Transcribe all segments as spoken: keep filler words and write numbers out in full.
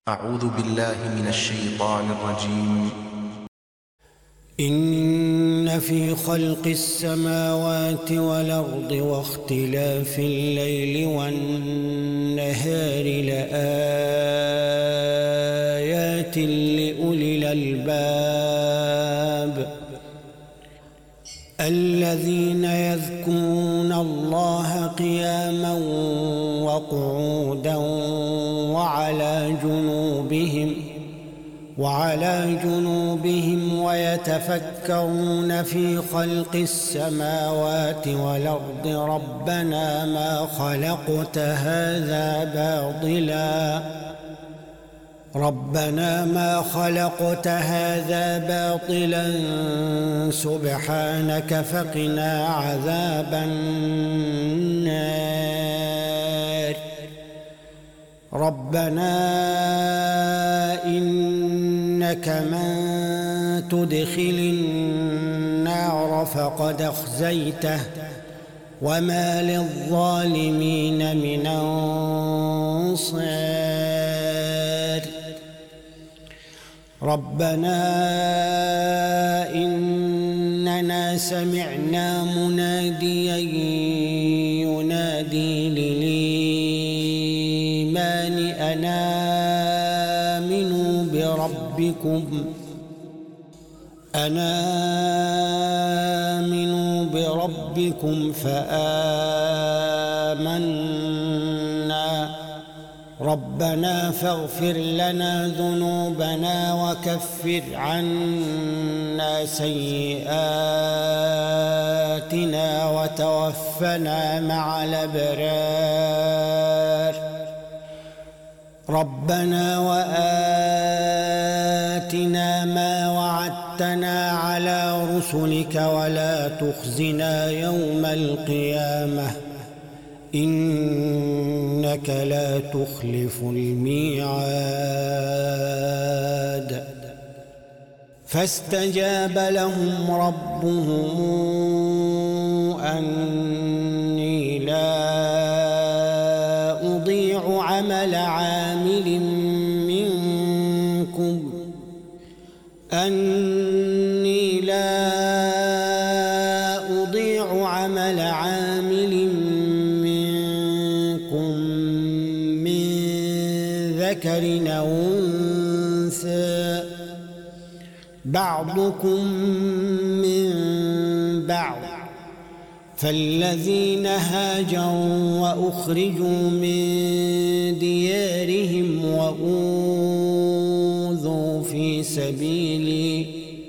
أعوذ بالله من الشيطان الرجيم. إن في خلق السماوات والأرض واختلاف الليل والنهار لآيات لأولي الألباب الذين يذكرون الله قياما وقعودا وعلى جنوبهم وعلى جنوبهم ويتفكرون في خلق السماوات والأرض ربنا ما خلقت هذا باطلا ربنا ما خلقت هذا باطلا سبحانك فقنا عذاب النار ربنا إنك من تدخل النار فقد أخزيته وما للظالمين من أنصار ربنا إننا سمعنا مناديا ينادي للإيمان أن آمنوا بربكم أن آمنوا بربكم فآمنا ربنا فاغفر لنا ذنوبنا وكفر عنا سيئاتنا وتوفنا مع الأبرار ربنا وآتنا ما وعدتنا على رسلك ولا تخزنا يوم القيامة إنك لا تخلف الميعاد فاستجاب لهم ربهم أني لا أضيع عمل عامل منكم أني لا أضيع عمل عامل منكم من ذكر أو أنثى بعضكم من بعض فالذين هاجروا وأخرجوا من ديارهم وأوذوا في سبيلي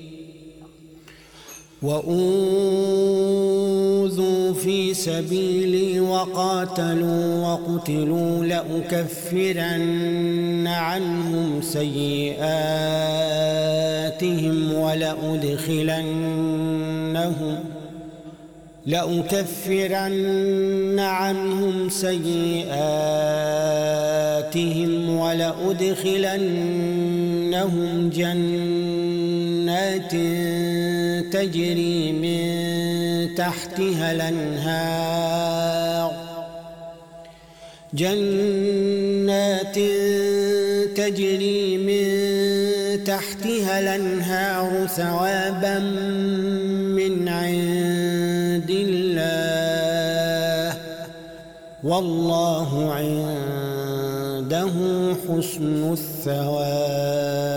وأوذوا في سبيلي وقاتلوا وقتلوا لأكفرن عنهم سيئاتهم ولأدخلنهم لأكفرن عنهم سيئاتهم ولأدخلنهم جنات تجري من تحتها الأنهار جنات تجري من تحتها الأنهار ثوابا من عند الله والله عنده حسن الثواب.